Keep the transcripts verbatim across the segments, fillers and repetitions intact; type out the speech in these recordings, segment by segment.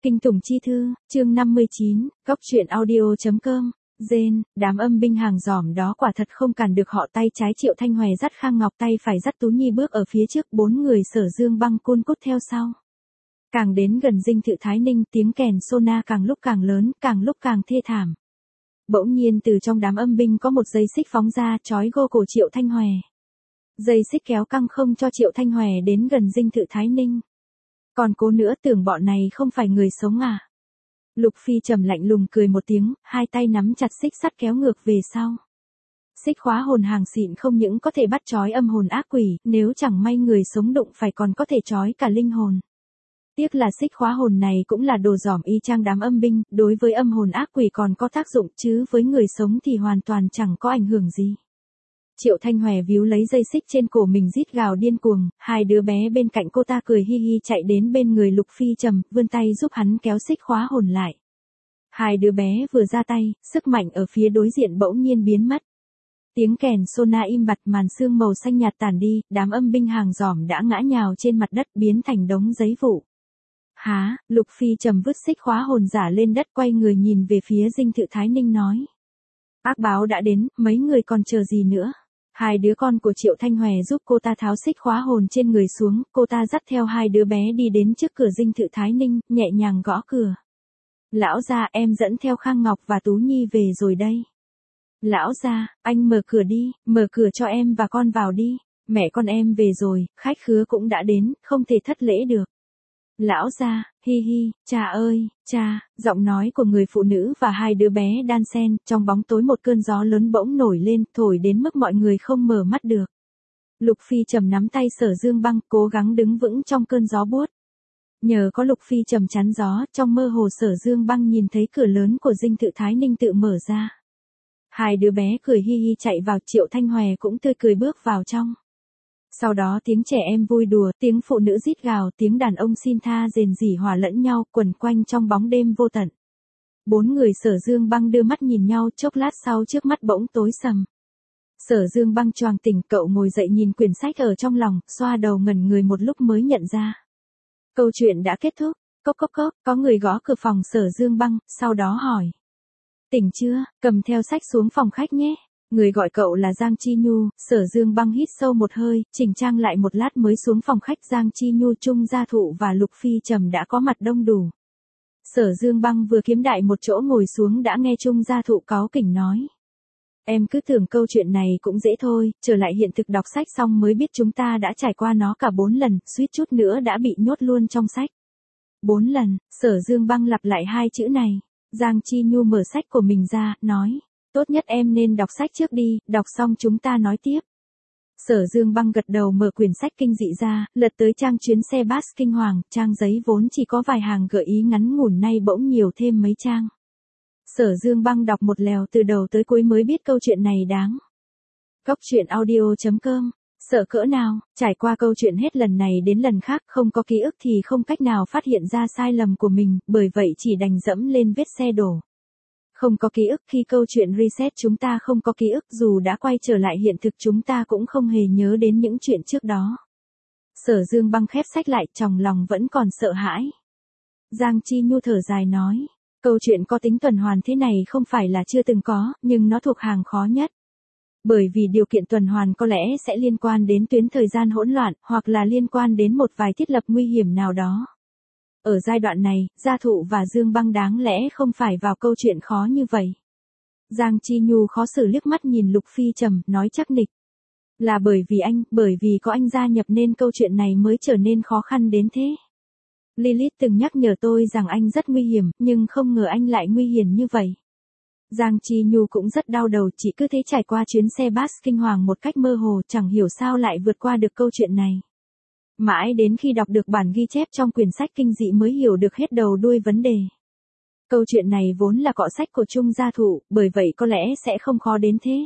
Kinh Tùng Chi Thư, chương năm mươi chín, Cóc truyện audio.com, Gen, đám âm binh hàng giỏm đó quả thật không cản được họ. Tay trái Triệu Thanh Hoè dắt Khang Ngọc, tay phải dắt Tú Nhi bước ở phía trước, bốn người Sở Dương Băng cun cút theo sau. Càng đến gần dinh thự Thái Ninh, tiếng kèn sona càng lúc càng lớn, càng lúc càng thê thảm. Bỗng nhiên từ trong đám âm binh có một dây xích phóng ra, trói gô cổ Triệu Thanh Hoè. Dây xích kéo căng không cho Triệu Thanh Hoè đến gần dinh thự Thái Ninh. Còn cố nữa, tưởng bọn này không phải người sống à? Lục Phi trầm lạnh lùng cười một tiếng, hai tay nắm chặt xích sắt kéo ngược về sau. Xích khóa hồn hàng xịn không những có thể bắt trói âm hồn ác quỷ, nếu chẳng may người sống đụng phải còn có thể trói cả linh hồn. Tiếc là xích khóa hồn này cũng là đồ giỏm y chang đám âm binh, đối với âm hồn ác quỷ còn có tác dụng, chứ với người sống thì hoàn toàn chẳng có ảnh hưởng gì. Triệu Thanh Hoè víu lấy dây xích trên cổ mình rít gào điên cuồng, hai đứa bé bên cạnh cô ta cười hi hi chạy đến bên người Lục Phi trầm, vươn tay giúp hắn kéo xích khóa hồn lại. Hai đứa bé vừa ra tay, sức mạnh ở phía đối diện bỗng nhiên biến mất. Tiếng kèn sona im bặt, màn sương màu xanh nhạt tàn đi, đám âm binh hàng giỏm đã ngã nhào trên mặt đất biến thành đống giấy vụn. Há, Lục Phi trầm vứt xích khóa hồn giả lên đất, quay người nhìn về phía dinh thự Thái Ninh nói. Ác báo đã đến, mấy người còn chờ gì nữa? Hai đứa con của Triệu Thanh Hoè giúp cô ta tháo xích khóa hồn trên người xuống, cô ta dắt theo hai đứa bé đi đến trước cửa dinh thự Thái Ninh, nhẹ nhàng gõ cửa. Lão gia, em dẫn theo Khang Ngọc và Tú Nhi về rồi đây. Lão gia, anh mở cửa đi, mở cửa cho em và con vào đi, mẹ con em về rồi, khách khứa cũng đã đến, không thể thất lễ được. Lão gia, hi hi, cha ơi, cha, giọng nói của người phụ nữ và hai đứa bé đan xen, trong bóng tối một cơn gió lớn bỗng nổi lên, thổi đến mức mọi người không mở mắt được. Lục Phi trầm nắm tay Sở Dương Băng, cố gắng đứng vững trong cơn gió buốt. Nhờ có Lục Phi trầm chắn gió, trong mơ hồ Sở Dương Băng nhìn thấy cửa lớn của dinh thự Thái Ninh tự mở ra. Hai đứa bé cười hi hi chạy vào, Triệu Thanh Hoè cũng tươi cười bước vào trong. Sau đó tiếng trẻ em vui đùa, tiếng phụ nữ rít gào, tiếng đàn ông xin tha rền rỉ hòa lẫn nhau, quẩn quanh trong bóng đêm vô tận. Bốn người Sở Dương Băng đưa mắt nhìn nhau, chốc lát sau trước mắt bỗng tối sầm. Sở Dương Băng choàng tỉnh, cậu ngồi dậy nhìn quyển sách ở trong lòng, xoa đầu ngẩn người một lúc mới nhận ra. Câu chuyện đã kết thúc. Cốc cốc cốc, có người gõ cửa phòng Sở Dương Băng, sau đó hỏi. Tỉnh chưa, cầm theo sách xuống phòng khách nhé. Người gọi cậu là Giang Chi Nhu. Sở Dương Băng hít sâu một hơi, chỉnh trang lại một lát mới xuống phòng khách. Giang Chi Nhu, Trung Gia Thụ và Lục Phi trầm đã có mặt đông đủ. Sở Dương Băng vừa kiếm đại một chỗ ngồi xuống đã nghe Trung Gia Thụ cáu kỉnh nói. Em cứ tưởng câu chuyện này cũng dễ thôi, trở lại hiện thực đọc sách xong mới biết chúng ta đã trải qua nó cả bốn lần, suýt chút nữa đã bị nhốt luôn trong sách. Bốn lần, Sở Dương Băng lặp lại hai chữ này. Giang Chi Nhu mở sách của mình ra, nói. Tốt nhất em nên đọc sách trước đi, đọc xong chúng ta nói tiếp. Sở Dương Băng gật đầu mở quyển sách kinh dị ra, lật tới trang chuyến xe bus kinh hoàng, trang giấy vốn chỉ có vài hàng gợi ý ngắn ngủn nay bỗng nhiều thêm mấy trang. Sở Dương Băng đọc một lèo từ đầu tới cuối mới biết câu chuyện này đáng. Cóc truyện audio.com, sợ cỡ nào, trải qua câu chuyện hết lần này đến lần khác, không có ký ức thì không cách nào phát hiện ra sai lầm của mình, bởi vậy chỉ đành dẫm lên vết xe đổ. Không có ký ức, khi câu chuyện reset chúng ta không có ký ức, dù đã quay trở lại hiện thực chúng ta cũng không hề nhớ đến những chuyện trước đó. Sở Dương Băng khép sách lại, trong lòng vẫn còn sợ hãi. Giang Chi Nhu thở dài nói, câu chuyện có tính tuần hoàn thế này không phải là chưa từng có, nhưng nó thuộc hàng khó nhất. Bởi vì điều kiện tuần hoàn có lẽ sẽ liên quan đến tuyến thời gian hỗn loạn, hoặc là liên quan đến một vài thiết lập nguy hiểm nào đó. Ở giai đoạn này, Gia Thụ và Dương Băng đáng lẽ không phải vào câu chuyện khó như vậy. Giang Chi Nhu khó xử liếc mắt nhìn Lục Phi trầm, nói chắc nịch. Là bởi vì anh, bởi vì có anh gia nhập nên câu chuyện này mới trở nên khó khăn đến thế. Lilith từng nhắc nhở tôi rằng anh rất nguy hiểm, nhưng không ngờ anh lại nguy hiểm như vậy. Giang Chi Nhu cũng rất đau đầu, chỉ cứ thế trải qua chuyến xe bus kinh hoàng một cách mơ hồ, chẳng hiểu sao lại vượt qua được câu chuyện này. Mãi đến khi đọc được bản ghi chép trong quyển sách kinh dị mới hiểu được hết đầu đuôi vấn đề. Câu chuyện này vốn là cọ sách của Trung Gia Thụ, bởi vậy có lẽ sẽ không khó đến thế.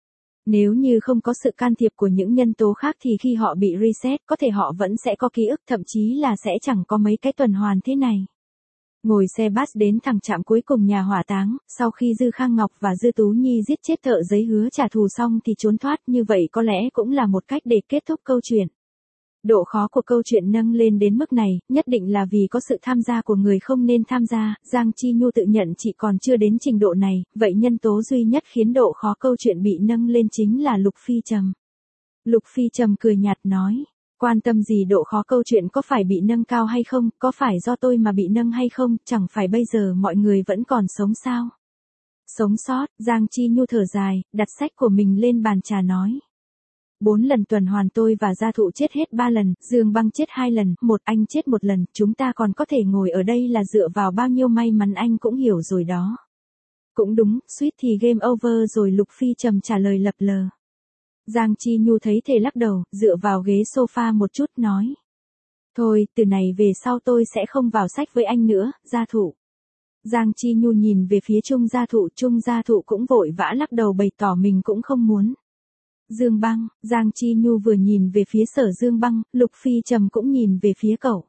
Nếu như không có sự can thiệp của những nhân tố khác thì khi họ bị reset, có thể họ vẫn sẽ có ký ức, thậm chí là sẽ chẳng có mấy cái tuần hoàn thế này. Ngồi xe bus đến thẳng trạm cuối cùng nhà hỏa táng, sau khi Dư Khang Ngọc và Dư Tú Nhi giết chết thợ giấy hứa trả thù xong thì trốn thoát, như vậy có lẽ cũng là một cách để kết thúc câu chuyện. Độ khó của câu chuyện nâng lên đến mức này, nhất định là vì có sự tham gia của người không nên tham gia, Giang Chi Nhu tự nhận chị còn chưa đến trình độ này, vậy nhân tố duy nhất khiến độ khó câu chuyện bị nâng lên chính là Lục Phi Trầm. Lục Phi Trầm cười nhạt nói, quan tâm gì độ khó câu chuyện có phải bị nâng cao hay không, có phải do tôi mà bị nâng hay không, chẳng phải bây giờ mọi người vẫn còn sống sao. Sống sót, Giang Chi Nhu thở dài, đặt sách của mình lên bàn trà nói. Bốn lần tuần hoàn tôi và gia thụ chết hết ba lần, Dương Băng chết hai lần, một anh chết một lần, chúng ta còn có thể ngồi ở đây là dựa vào bao nhiêu may mắn anh cũng hiểu rồi đó. Cũng đúng, suýt thì game over rồi, Lục Phi Trầm trả lời lập lờ. Giang Chi Nhu thấy thế lắc đầu, dựa vào ghế sofa một chút nói. Thôi, từ này về sau tôi sẽ không vào sách với anh nữa, gia thụ. Giang Chi Nhu nhìn về phía Trung gia thụ, Trung gia thụ cũng vội vã lắc đầu bày tỏ mình cũng không muốn. Dương Băng, Giang Chi Nhu vừa nhìn về phía Sở Dương Băng, Lục Phi Trầm cũng nhìn về phía cậu.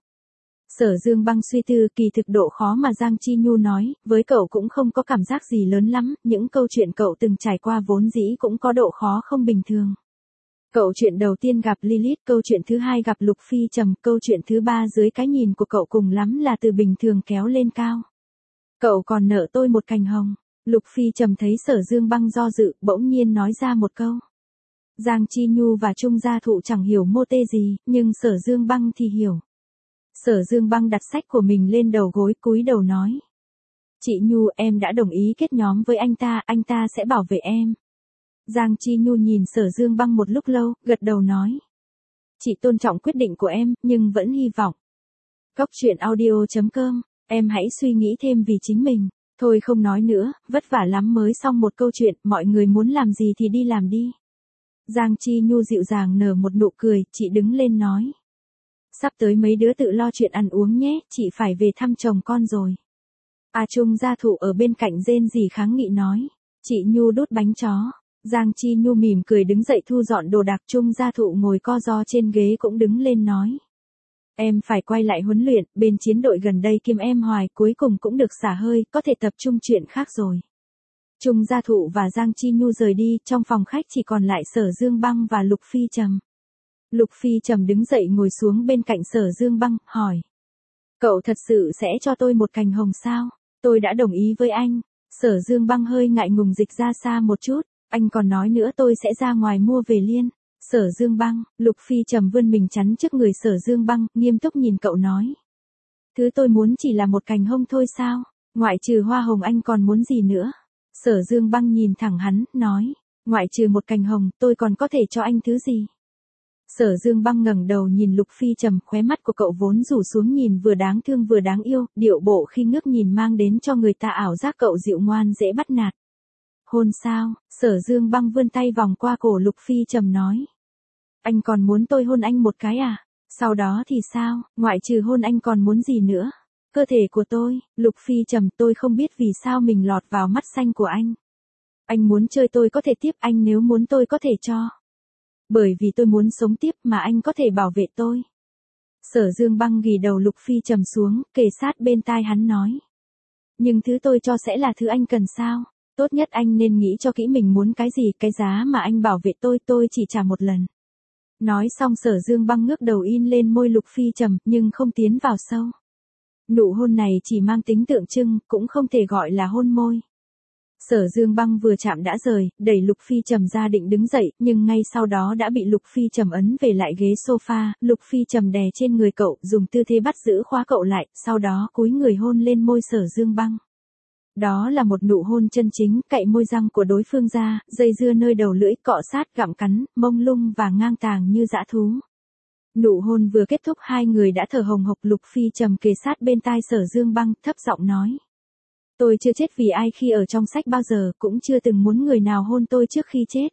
Sở Dương Băng suy tư, kỳ thực độ khó mà Giang Chi Nhu nói, với cậu cũng không có cảm giác gì lớn lắm, những câu chuyện cậu từng trải qua vốn dĩ cũng có độ khó không bình thường. Cậu chuyện đầu tiên gặp Lilith, câu chuyện thứ hai gặp Lục Phi Trầm, câu chuyện thứ ba dưới cái nhìn của cậu cùng lắm là từ bình thường kéo lên cao. Cậu còn nợ tôi một cành hồng. Lục Phi Trầm thấy Sở Dương Băng do dự, bỗng nhiên nói ra một câu. Giang Chi Nhu và Trung gia thụ chẳng hiểu mô tê gì, nhưng Sở Dương Băng thì hiểu. Sở Dương Băng đặt sách của mình lên đầu gối, cúi đầu nói. Chị Nhu, em đã đồng ý kết nhóm với anh ta, anh ta sẽ bảo vệ em. Giang Chi Nhu nhìn Sở Dương Băng một lúc lâu, gật đầu nói. Chị tôn trọng quyết định của em, nhưng vẫn hy vọng. Cóc truyện audio chấm com, em hãy suy nghĩ thêm vì chính mình. Thôi không nói nữa, vất vả lắm mới xong một câu chuyện, mọi người muốn làm gì thì đi làm đi. Giang Chi Nhu dịu dàng nở một nụ cười, chị đứng lên nói. Sắp tới mấy đứa tự lo chuyện ăn uống nhé, chị phải về thăm chồng con rồi. À Trung gia thụ ở bên cạnh rên rỉ kháng nghị nói. Chị Nhu đút bánh chó. Giang Chi Nhu mỉm cười đứng dậy thu dọn đồ đạc. Trung gia thụ ngồi co ro trên ghế cũng đứng lên nói. Em phải quay lại huấn luyện, bên chiến đội gần đây kiếm em hoài, cuối cùng cũng được xả hơi, có thể tập trung chuyện khác rồi. Trung gia thụ và Giang Chi Nhu rời đi, trong phòng khách chỉ còn lại Sở Dương Băng và Lục Phi Trầm. Lục Phi Trầm đứng dậy ngồi xuống bên cạnh Sở Dương Băng, hỏi. Cậu thật sự sẽ cho tôi một cành hồng sao? Tôi đã đồng ý với anh. Sở Dương Băng hơi ngại ngùng dịch ra xa một chút, anh còn nói nữa tôi sẽ ra ngoài mua về liên. Sở Dương Băng, Lục Phi Trầm vươn mình chắn trước người Sở Dương Băng, nghiêm túc nhìn cậu nói. Thứ tôi muốn chỉ là một cành hồng thôi sao? Ngoại trừ hoa hồng anh còn muốn gì nữa? Sở Dương Băng nhìn thẳng hắn, nói. Ngoại trừ một cành hồng, tôi còn có thể cho anh thứ gì? Sở Dương Băng ngẩng đầu nhìn Lục Phi Trầm, khóe mắt của cậu vốn rủ xuống nhìn vừa đáng thương vừa đáng yêu, điệu bộ khi ngước nhìn mang đến cho người ta ảo giác cậu dịu ngoan dễ bắt nạt. Hôn sao? Sở Dương Băng vươn tay vòng qua cổ Lục Phi Trầm nói. Anh còn muốn tôi hôn anh một cái à? Sau đó thì sao? Ngoại trừ hôn anh còn muốn gì nữa? Cơ thể của tôi, Lục Phi Trầm, tôi không biết vì sao mình lọt vào mắt xanh của anh. Anh muốn chơi tôi có thể tiếp, anh nếu muốn tôi có thể cho. Bởi vì tôi muốn sống tiếp mà anh có thể bảo vệ tôi. Sở Dương Băng ghì đầu Lục Phi Trầm xuống, kề sát bên tai hắn nói. Nhưng thứ tôi cho sẽ là thứ anh cần sao? Tốt nhất anh nên nghĩ cho kỹ mình muốn cái gì, cái giá mà anh bảo vệ tôi, tôi chỉ trả một lần. Nói xong Sở Dương Băng ngước đầu in lên môi Lục Phi Trầm, nhưng không tiến vào sâu. Nụ hôn này chỉ mang tính tượng trưng, cũng không thể gọi là hôn môi. Sở Dương Băng vừa chạm đã rời, đẩy Lục Phi Trầm ra định đứng dậy, nhưng ngay sau đó đã bị Lục Phi Trầm ấn về lại ghế sofa, Lục Phi Trầm đè trên người cậu, dùng tư thế bắt giữ khóa cậu lại, sau đó cúi người hôn lên môi Sở Dương Băng. Đó là một nụ hôn chân chính, cạy môi răng của đối phương ra, dây dưa nơi đầu lưỡi, cọ sát, gặm cắn, mông lung và ngang tàng như dã thú. Nụ hôn vừa kết thúc hai người đã thở hồng hộc. Lục Phi Trầm kề sát bên tai Sở Dương Băng, thấp giọng nói. Tôi chưa chết vì ai khi ở trong sách bao giờ, cũng chưa từng muốn người nào hôn tôi trước khi chết.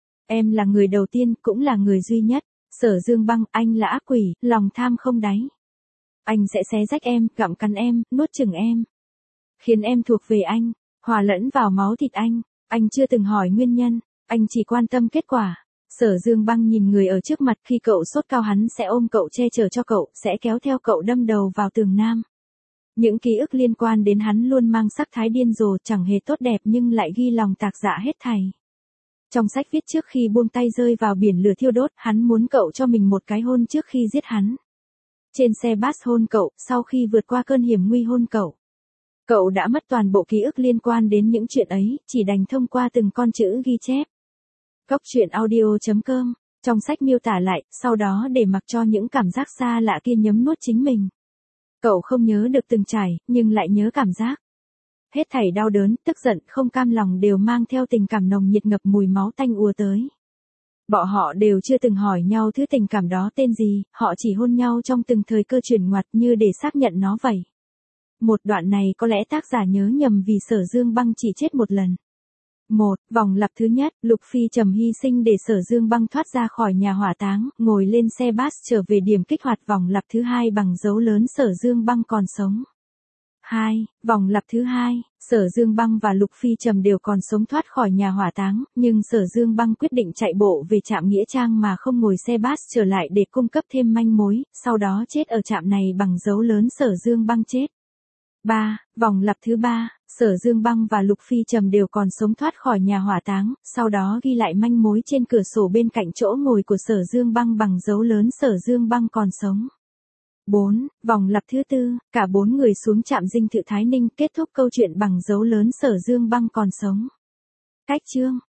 Em là người đầu tiên, cũng là người duy nhất. Sở Dương Băng, anh là ác quỷ, lòng tham không đáy. Anh sẽ xé rách em, gặm cắn em, nuốt chửng em. Khiến em thuộc về anh, hòa lẫn vào máu thịt anh. Anh chưa từng hỏi nguyên nhân, anh chỉ quan tâm kết quả. Sở Dương Băng nhìn người ở trước mặt, khi cậu sốt cao hắn sẽ ôm cậu che chở cho cậu, sẽ kéo theo cậu đâm đầu vào tường nam. Những ký ức liên quan đến hắn luôn mang sắc thái điên rồ, chẳng hề tốt đẹp nhưng lại ghi lòng tạc dạ hết thảy. Trong sách viết trước khi buông tay rơi vào biển lửa thiêu đốt, hắn muốn cậu cho mình một cái hôn trước khi giết hắn. Trên xe bus hôn cậu, sau khi vượt qua cơn hiểm nguy hôn cậu. Cậu đã mất toàn bộ ký ức liên quan đến những chuyện ấy, chỉ đành thông qua từng con chữ ghi chép. Góc truyện audio chấm com, trong sách miêu tả lại, sau đó để mặc cho những cảm giác xa lạ kia nhấm nuốt chính mình. Cậu không nhớ được từng trải, nhưng lại nhớ cảm giác. Hết thảy đau đớn, tức giận, không cam lòng đều mang theo tình cảm nồng nhiệt ngập mùi máu tanh ùa tới. Bọn họ đều chưa từng hỏi nhau thứ tình cảm đó tên gì, họ chỉ hôn nhau trong từng thời cơ chuyển ngoặt như để xác nhận nó vậy. Một đoạn này có lẽ tác giả nhớ nhầm vì Sở Dương Băng chỉ chết một lần. Một, vòng lặp thứ nhất, Lục Phi Trầm hy sinh để Sở Dương Băng thoát ra khỏi nhà hỏa táng, ngồi lên xe bus trở về điểm kích hoạt vòng lặp thứ hai bằng dấu lớn Sở Dương Băng còn sống. Hai, vòng lặp thứ hai, Sở Dương Băng và Lục Phi Trầm đều còn sống thoát khỏi nhà hỏa táng, nhưng Sở Dương Băng quyết định chạy bộ về trạm Nghĩa Trang mà không ngồi xe bus trở lại để cung cấp thêm manh mối, sau đó chết ở trạm này bằng dấu lớn Sở Dương Băng chết. Ba, vòng lặp thứ ba, Sở Dương Băng và Lục Phi Trầm đều còn sống thoát khỏi nhà hỏa táng, sau đó ghi lại manh mối trên cửa sổ bên cạnh chỗ ngồi của Sở Dương Băng bằng dấu lớn Sở Dương Băng còn sống. Bốn, vòng lặp thứ tư, cả bốn người xuống trạm dinh thự Thái Ninh, kết thúc câu chuyện bằng dấu lớn Sở Dương Băng còn sống. Cách chương